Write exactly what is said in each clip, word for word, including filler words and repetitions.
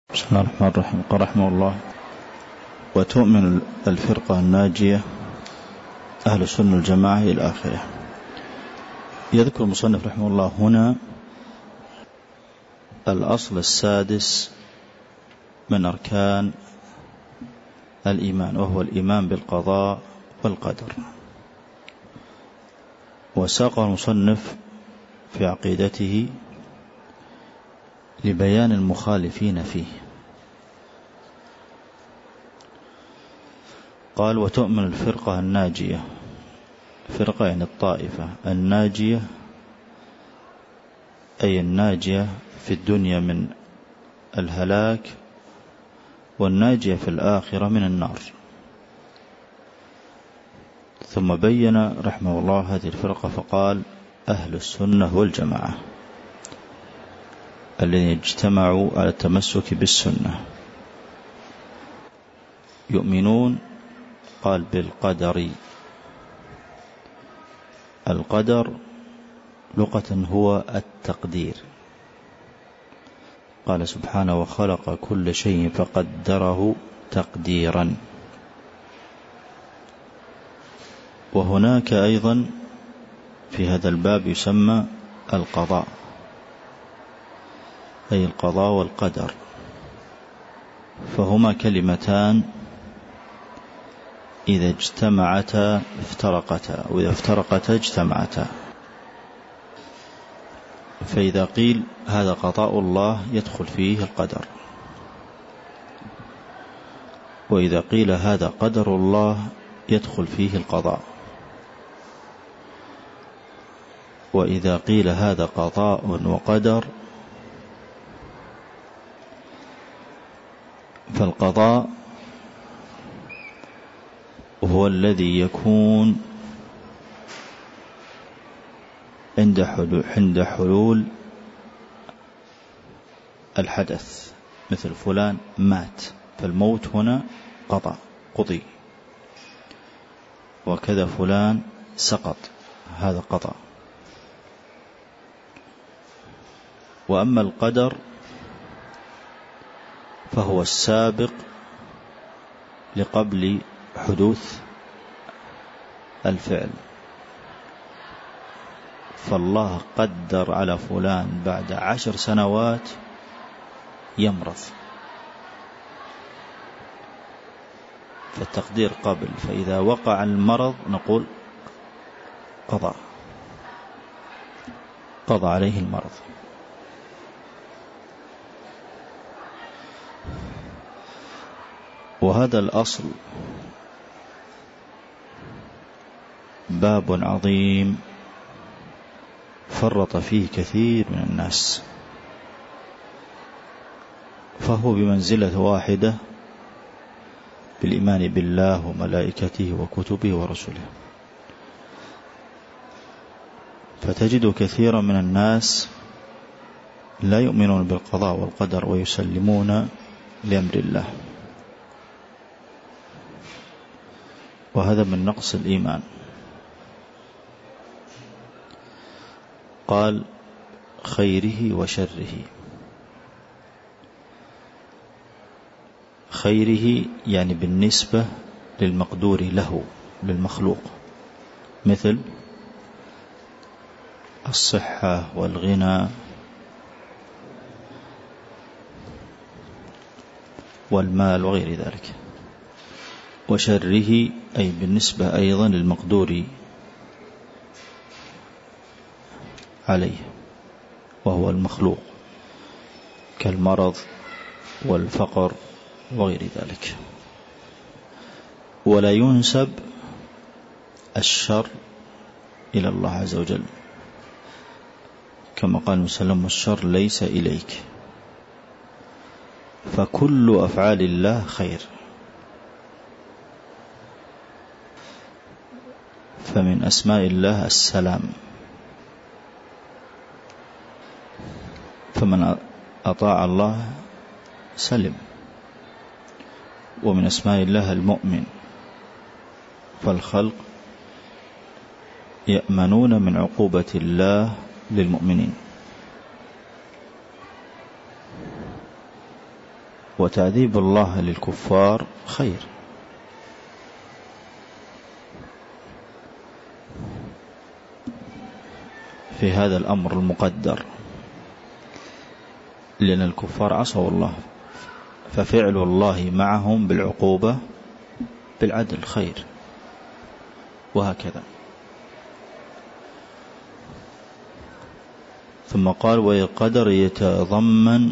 بسم الله الرحمن الرحيم. قال رحمه الله: وتؤمن الفرقة الناجية أهل السنة الجماعة إلى آخره. يذكر المصنف رحمه الله هنا الأصل السادس من أركان الإيمان، وهو الإيمان بالقضاء والقدر. وساق المصنف في عقيدته لبيان المخالفين فيه. قال: وتؤمن الفرقة الناجية. فرقة يعني الطائفة الناجية، أي الناجية في الدنيا من الهلاك، والناجية في الآخرة من النار. ثم بين رحمه الله هذه الفرقة فقال: أهل السنة والجماعة الذين اجتمعوا على التمسك بالسنة، يؤمنون قال بالقدر. القدر لغة هو التقدير. قال سبحانه: وخلق كل شيء فقدره تقديرا. وهناك أيضا في هذا الباب يسمى القضاء، أي القضاء والقدر، فهما كلمتان إذا اجتمعتا افترقتا، وإذا افترقتا اجتمعتا. فإذا قيل هذا قضاء الله يدخل فيه القدر، وإذا قيل هذا قدر الله يدخل فيه القضاء، وإذا قيل هذا قضاء وقدر فالقضاء هو الذي يكون عند حلول, عند حلول الحدث، مثل فلان مات، فالموت هنا قضاء قضي، وكذا فلان سقط، هذا قضاء. وأما القدر فهو السابق لقبل حدوث الفعل. فالله قدر على فلان بعد عشر سنوات يمرض، فالتقدير قبل، فإذا وقع المرض نقول قضى قضى عليه المرض. وهذا الأصل باب عظيم فرط فيه كثير من الناس، فهو بمنزلة واحدة بالإيمان بالله وملائكته وكتبه ورسله. فتجد كثيرا من الناس لا يؤمنون بالقضاء والقدر ويسلمون لأمر الله، وهذا من نقص الإيمان. قال: خيره وشره. خيره يعني بالنسبة للمقدور له، للمخلوق، مثل الصحة والغنى والمال وغير ذلك. وشره أي بالنسبة أيضا للمقدور عليه، وهو المخلوق، كالمرض والفقر وغير ذلك. ولا ينسب الشر إلى الله عز وجل، كما قال وسلم: والشر ليس إليك. فكل أفعال الله خير. فمن أسماء الله السلام، فمن أطاع الله سلم. ومن أسماء الله المؤمن، فالخلق يأمنون من عقوبة الله للمؤمنين. وتعذيب الله للكفار خير. في هذا الأمر المقدر، لأن الكفار عصوا الله، ففعل الله معهم بالعقوبة بالعدل خير، وهكذا. ثم قال: والقدر يتضمن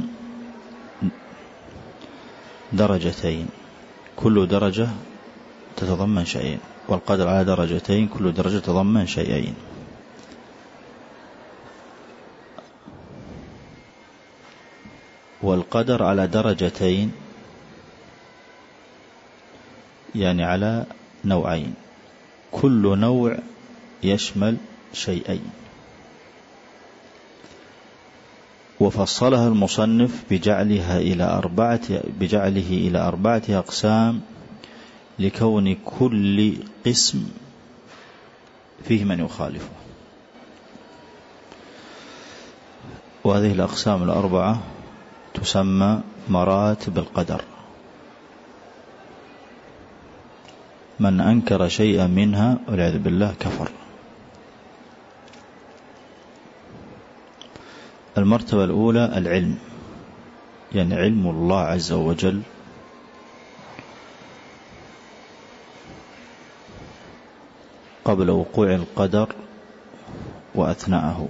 درجتين، كل درجة تتضمن شيئين، والقدر على درجتين، كل درجة تتضمن شيئين. والقدر على درجتين يعني على نوعين، كل نوع يشمل شيئين. وفصلها المصنف بجعلها إلى أربعة بجعله إلى أربعة أقسام، لكون كل قسم فيه من يخالفه. وهذه الأقسام الأربعة تسمى مراتب القدر. من أنكر شيئا منها والعياذ بالله كفر. المرتبة الأولى العلم، يعني علم الله عز وجل قبل وقوع القدر وأثناءه.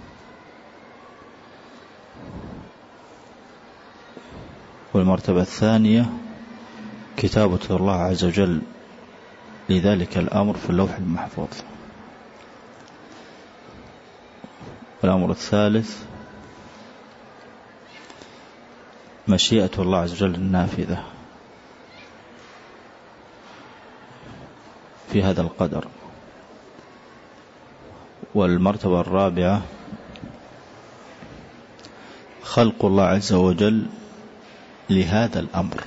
والمرتبة الثانية كتابة الله عز وجل لذلك الأمر في اللوح المحفوظ. والأمر الثالث مشيئة الله عز وجل النافذة في هذا القدر. والمرتبة الرابعة خلق الله عز وجل لهذا الأمر،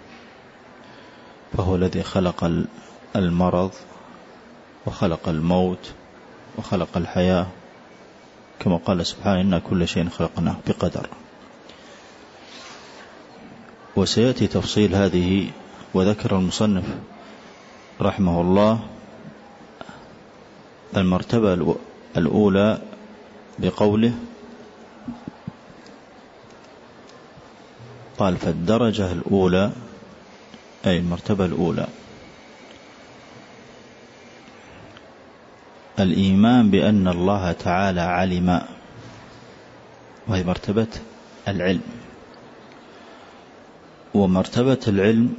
فهو الذي خلق المرض وخلق الموت وخلق الحياة، كما قال سبحانه: إن كل شيء خلقناه بقدر. وسيأتي تفصيل هذه. وذكر المصنف رحمه الله المرتبة الأولى بقوله: قال: فالدرجة الأولى أي المرتبة الأولى الإيمان بأن الله تعالى علم، وهي مرتبة العلم. ومرتبة العلم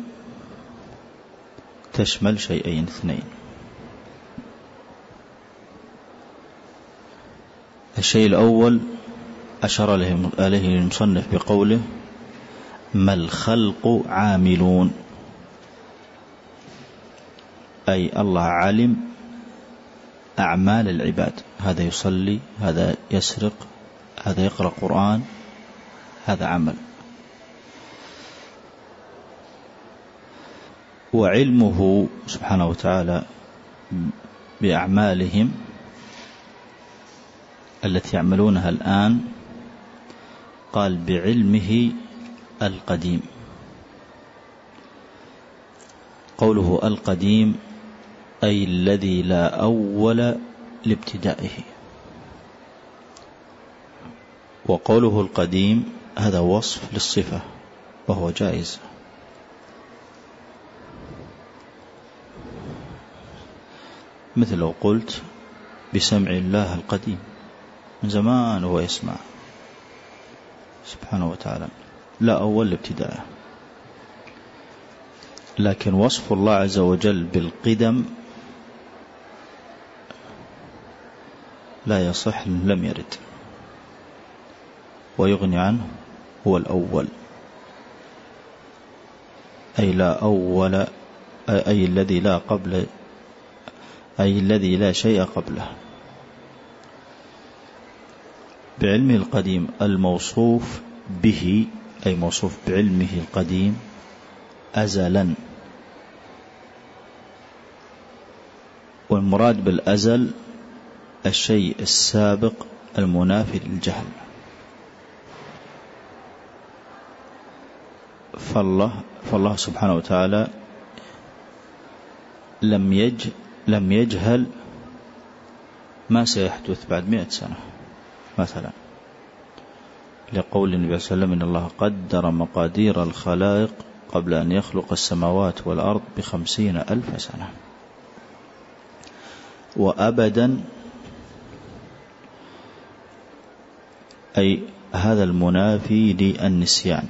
تشمل شيئين اثنين: الشيء الأول أشار عليه المصنف بقوله: ما الخلق عاملون، أي الله علم أعمال العباد، هذا يصلي، هذا يسرق، هذا يقرأ قرآن، هذا عمل. وعلمه سبحانه وتعالى بأعمالهم التي يعملونها الآن، قال: بعلمه القديم. قوله القديم أي الذي لا أول لابتدائه. وقوله القديم هذا وصف للصفة وهو جائز. مثل لو قلت بسمع الله القديم، من زمان هو يسمع سبحانه وتعالى، لا أول لابتدائه. لكن وصف الله عز وجل بالقدم لا يصح، لم يرد، ويغني عنه هو الأول، أي لا أول، أي الذي لا قبل، أي الذي لا شيء قبله. بعلمه القديم الموصوف به، أي موصوف بعلمه القديم أزلا. والمراد بالأزل الشيء السابق المنافي للجهل. فالله, فالله سبحانه وتعالى لم يج لم يجهل ما سيحدث بعد مئة سنة مثلا، لقول النبي صلى الله عليه وسلم: إن الله قدر مقادير الخلائق قبل أن يخلق السماوات والأرض بخمسين ألف سنة. وأبدا أي هذا المنافي للنسيان.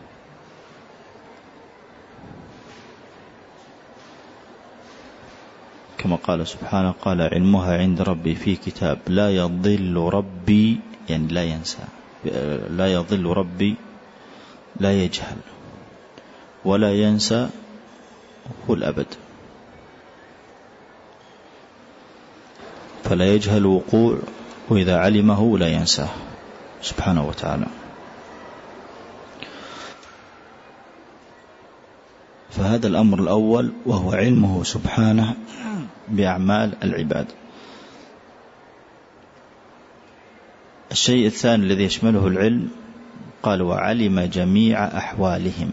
كما قال سبحانه: قال علمها عند ربي في كتاب لا يضل ربي، يعني لا ينسى، لا يضل ربي، لا يجهل ولا ينسى، هو الأبد، فلا يجهل وقوع، وإذا علمه لا ينساه سبحانه وتعالى. فهذا الأمر الأول، وهو علمه سبحانه بأعمال العباد. الشيء الثاني الذي يشمله العلم، قال: وعلم جميع أحوالهم،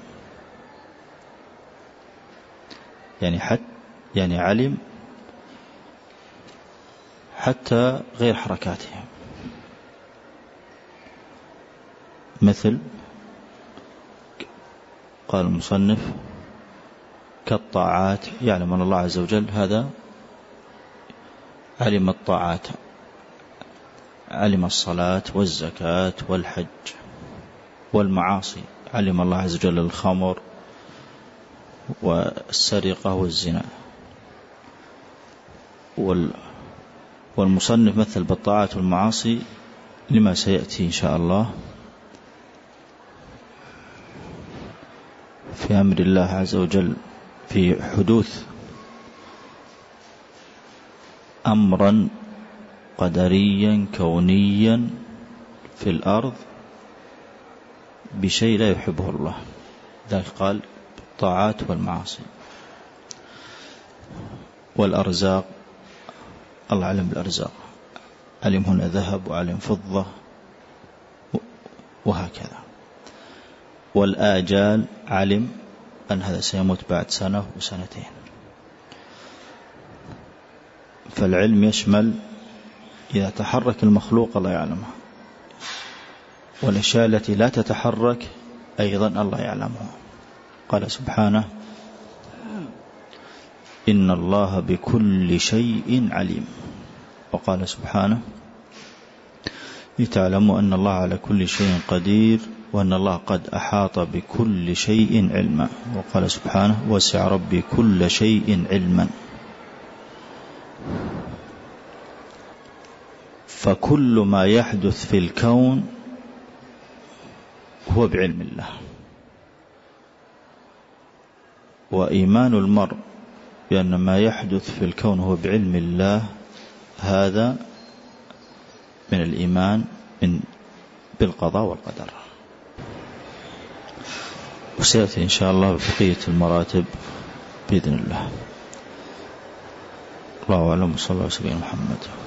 يعني حتى يعني علم حتى غير حركاتهم، مثل قال المصنف: كالطاعات، يعلم أن الله عز وجل هذا علم الطاعات، علم الصلاة والزكاة والحج. والمعاصي علم الله عز وجل الخمر والسرقة والزنا. والمصنف مثل بالطاعات والمعاصي لما سيأتي إن شاء الله في أمر الله عز وجل في حدوث أمرا قدريا كونيا في الأرض بشيء لا يحبه الله، ذلك قال الطاعات والمعاصي. والأرزاق، الله علم بالأرزاق، علم هنا ذهب وعلم فضة وهكذا. والآجال علم أن هذا سيموت بعد سنة وسنتين. فالعلم يشمل إذا تحرك المخلوق الله يعلمها، والأشياء التي لا تتحرك أيضا الله يعلمها. قال سبحانه: إن الله بكل شيء عليم. وقال سبحانه: لتعلموا أن الله على كل شيء قدير وأن الله قد أحاط بكل شيء علما. وقال سبحانه: وسع ربي كل شيء علما. فكل ما يحدث في الكون هو بعلم الله. وإيمان المرء بأن ما يحدث في الكون هو بعلم الله، هذا من الإيمان من بالقضاء والقدر. وسيأتي إن شاء الله بقية المراتب بإذن الله. الله أعلم. صلى الله عليه وسلم محمد.